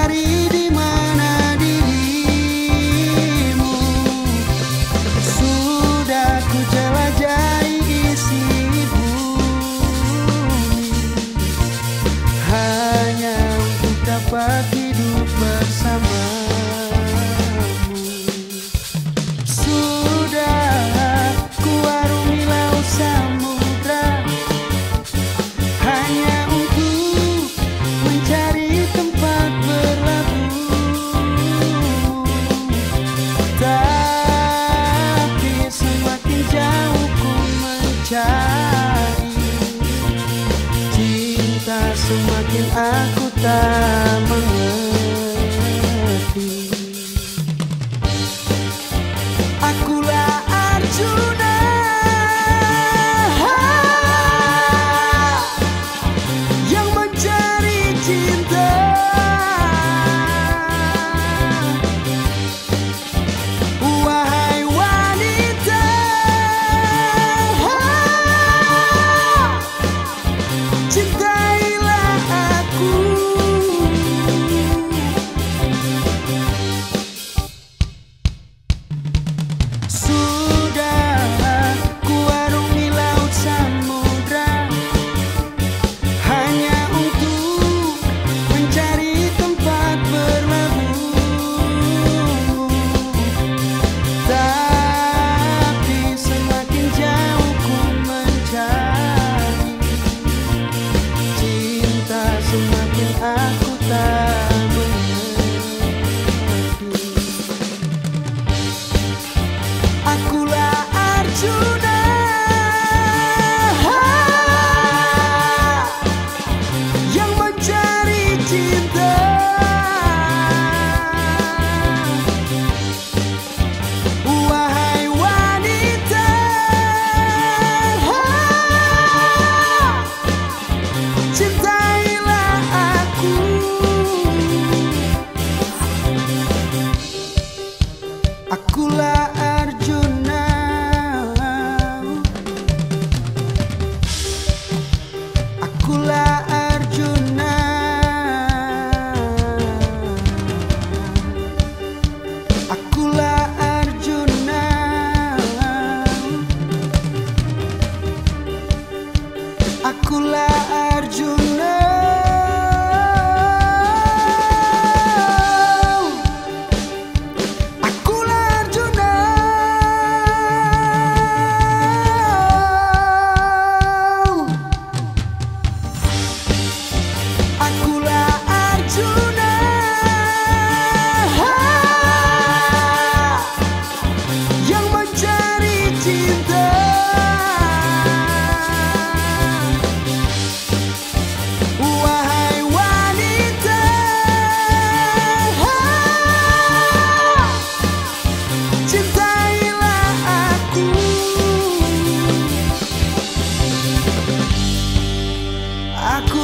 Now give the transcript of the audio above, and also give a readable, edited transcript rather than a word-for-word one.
mencari di mana dirimu. Sudah ku jelajahi isi bumi hanya untuk dapat hidup bersamamu. Sudah ku arungi laut samudra hanya untuk mencari tempat berlabuh. Tapi semakin jauh ku mencari cinta, semakin aku tak mengerti. Akulah Arjuna yang mencari cinta. Wahai wanita, cintailah aku. Sudah ku arungi laut samudra hanya untuk mencari tempat berlabuh. Tapi semakin jauh ku mencari cinta, semakin aku tak mengerti. Akulah Arjuna yang mencari cinta. Wahai wanita, cintailah aku. Akulah Arjuna, akulah Arjuna, akulah Arjuna, akulah Arjuna. Akulah Arjuna yang mencari cinta. Wahai wanita, cintailah aku. Aku